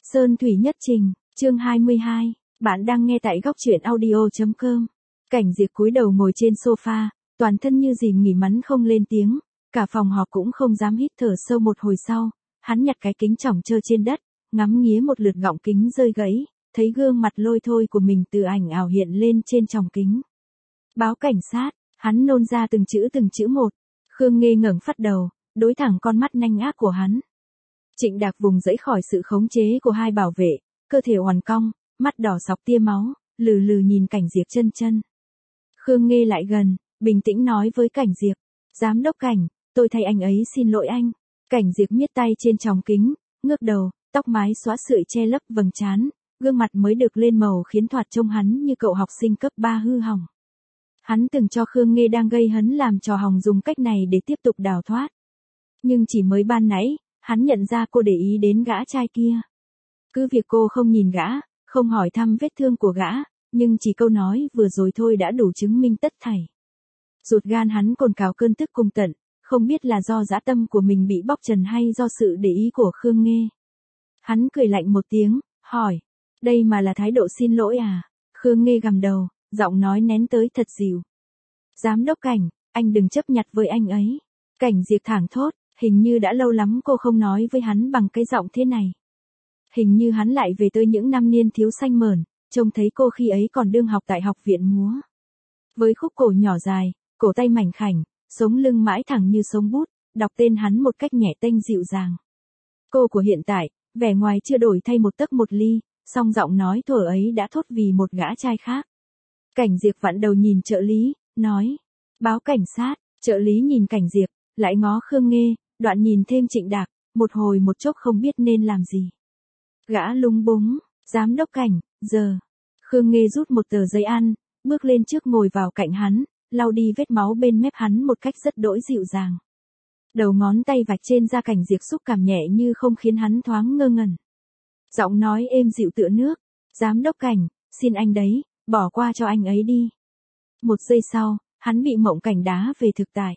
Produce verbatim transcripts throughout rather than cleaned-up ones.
Sơn Thủy Nhất Trình, chương hai mươi hai. Bạn đang nghe tại góc truyện audio chấm com. Cảnh Diệp cúi đầu ngồi trên sofa, toàn thân như dìm nghỉ mắn không lên tiếng, cả phòng họp cũng không dám hít thở sâu. Một hồi sau, hắn nhặt cái kính chỏng trơ trên đất, ngắm nghía một lượt gọng kính rơi gãy, thấy gương mặt lôi thôi của mình từ ảnh ảo hiện lên trên tròng kính. Báo cảnh sát, hắn nôn ra từng chữ từng chữ một. Khương Nghê ngẩng phát đầu, đối thẳng con mắt nanh ác của hắn. Trịnh Đạc vùng dẫy khỏi sự khống chế của hai bảo vệ, cơ thể oằn cong, mắt đỏ sọc tia máu, lừ lừ nhìn Cảnh Diệp chân chân. Khương Nghê lại gần, bình tĩnh nói với Cảnh Diệp, giám đốc Cảnh, tôi thay anh ấy xin lỗi anh. Cảnh Diệp miết tay trên tròng kính, ngước đầu, tóc mái xóa sợi che lấp vầng trán, gương mặt mới được lên màu khiến thoạt trông hắn như cậu học sinh cấp ba hư hỏng. Hắn từng cho Khương Nghê đang gây hấn làm trò hòng dùng cách này để tiếp tục đào thoát. Nhưng chỉ mới ban nãy, hắn nhận ra cô để ý đến gã trai kia. Cứ việc cô không nhìn gã, không hỏi thăm vết thương của gã, nhưng chỉ câu nói vừa rồi thôi đã đủ chứng minh tất thảy. Ruột gan hắn cồn cào cơn tức cùng tận, không biết là do dã tâm của mình bị bóc trần hay do sự để ý của Khương Nghê. Hắn cười lạnh một tiếng, hỏi, đây mà là thái độ xin lỗi à? Khương Nghê gằm đầu, giọng nói nén tới thật dịu. Giám đốc Cảnh, anh đừng chấp nhặt với anh ấy. Cảnh Diệp thảng thốt, hình như đã lâu lắm cô không nói với hắn bằng cái giọng thế này. Hình như hắn lại về tới những năm niên thiếu xanh mởn, trông thấy cô khi ấy còn đương học tại học viện múa. Với khúc cổ nhỏ dài, cổ tay mảnh khảnh, sống lưng mãi thẳng như sống bút, đọc tên hắn một cách nhẹ tênh dịu dàng. Cô của hiện tại, vẻ ngoài chưa đổi thay một tấc một ly, song giọng nói thuở ấy đã thốt vì một gã trai khác. Cảnh Diệp vặn đầu nhìn trợ lý, nói, báo cảnh sát. Trợ lý nhìn Cảnh Diệp, lại ngó Khương Nghê, đoạn nhìn thêm Trịnh Đạc, một hồi một chốc không biết nên làm gì. Gã lúng búng, giám đốc Cảnh, giờ. Khương Nghê rút một tờ giấy ăn, bước lên trước ngồi vào cạnh hắn, lau đi vết máu bên mép hắn một cách rất đỗi dịu dàng. Đầu ngón tay vạch trên da Cảnh Diệp xúc cảm nhẹ như không khiến hắn thoáng ngơ ngẩn. Giọng nói êm dịu tựa nước, giám đốc Cảnh, xin anh đấy, bỏ qua cho anh ấy đi. Một giây sau, hắn bị mộng cảnh đá về thực tại.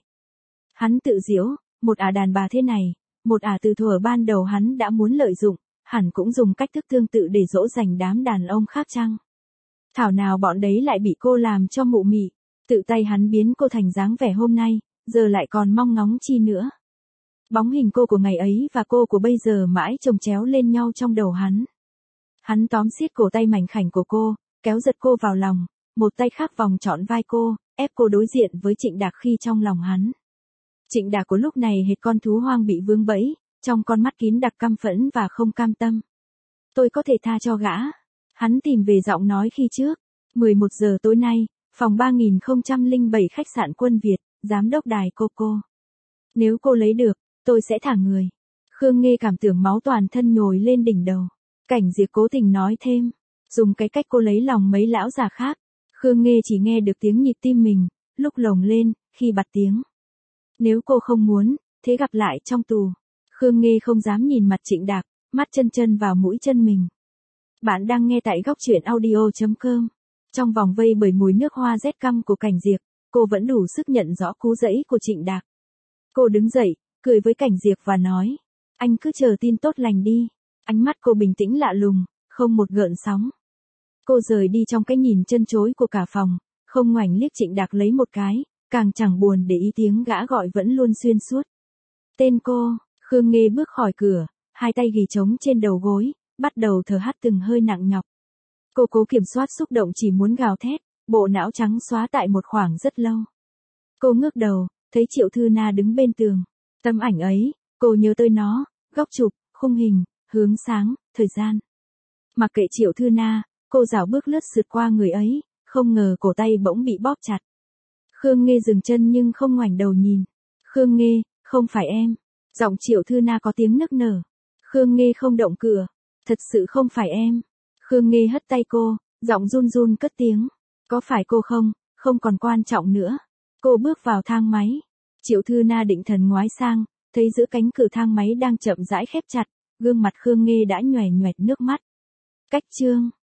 Hắn tự giễu, một ả đàn bà thế này, một ả từ thuở ban đầu hắn đã muốn lợi dụng, hẳn cũng dùng cách thức tương tự để dỗ dành đám đàn ông khác chăng? Thảo nào bọn đấy lại bị cô làm cho mụ mị, tự tay hắn biến cô thành dáng vẻ hôm nay, giờ lại còn mong ngóng chi nữa. Bóng hình cô của ngày ấy và cô của bây giờ mãi chồng chéo lên nhau trong đầu hắn. Hắn tóm siết cổ tay mảnh khảnh của cô, kéo giật cô vào lòng, một tay khác vòng trọn vai cô, ép cô đối diện với Trịnh Đạc khi trong lòng hắn. Trịnh Đạc của lúc này hệt con thú hoang bị vướng bẫy, trong con mắt kín đặc căm phẫn và không cam tâm. Tôi có thể tha cho gã. Hắn tìm về giọng nói khi trước. mười một giờ tối nay, phòng ba nghìn không trăm lẻ bảy khách sạn Quân Việt, giám đốc đài Coco. Nếu cô lấy được, tôi sẽ thả người. Khương Nghê cảm tưởng máu toàn thân nhồi lên đỉnh đầu. Cảnh Diệp cố tình nói thêm, dùng cái cách cô lấy lòng mấy lão già khác. Khương Nghê chỉ nghe được tiếng nhịp tim mình, lúc lồng lên, khi bật tiếng. Nếu cô không muốn, thế gặp lại trong tù. Khương Nghê không dám nhìn mặt Trịnh Đạc, mắt chân chân vào mũi chân mình. Bạn đang nghe tại góc truyện audio chấm com. Trong vòng vây bởi mùi nước hoa rét căm của Cảnh Diệp, cô vẫn đủ sức nhận rõ cú dẫy của Trịnh Đạc. Cô đứng dậy, cười với Cảnh Diệp và nói, anh cứ chờ tin tốt lành đi. Ánh mắt cô bình tĩnh lạ lùng, không một gợn sóng. Cô rời đi trong cái nhìn chân chối của cả phòng, không ngoảnh liếc Trịnh Đạc lấy một cái, càng chẳng buồn để ý tiếng gã gọi vẫn luôn xuyên suốt. Tên cô. Khương Nghê bước khỏi cửa, hai tay ghì trống trên đầu gối, bắt đầu thở hắt từng hơi nặng nhọc. Cô cố kiểm soát xúc động chỉ muốn gào thét, bộ não trắng xóa tại một khoảng rất lâu. Cô ngước đầu, thấy Triệu Thư Na đứng bên tường. Tấm ảnh ấy, cô nhớ tới nó, góc chụp, khung hình, hướng sáng, thời gian. Mặc kệ Triệu Thư Na, cô rảo bước lướt sượt qua người ấy, không ngờ cổ tay bỗng bị bóp chặt. Khương Nghê dừng chân nhưng không ngoảnh đầu nhìn. Khương Nghê, không phải em. Giọng Triệu Thư Na có tiếng nức nở. Khương Nghê không động cửa. Thật sự không phải em. Khương Nghê hất tay cô, giọng run run cất tiếng. Có phải cô không, không còn quan trọng nữa. Cô bước vào thang máy. Triệu Thư Na định thần ngoái sang, thấy giữa cánh cửa thang máy đang chậm rãi khép chặt, gương mặt Khương Nghê đã nhoẻn nhoẹt nước mắt. Cách chương.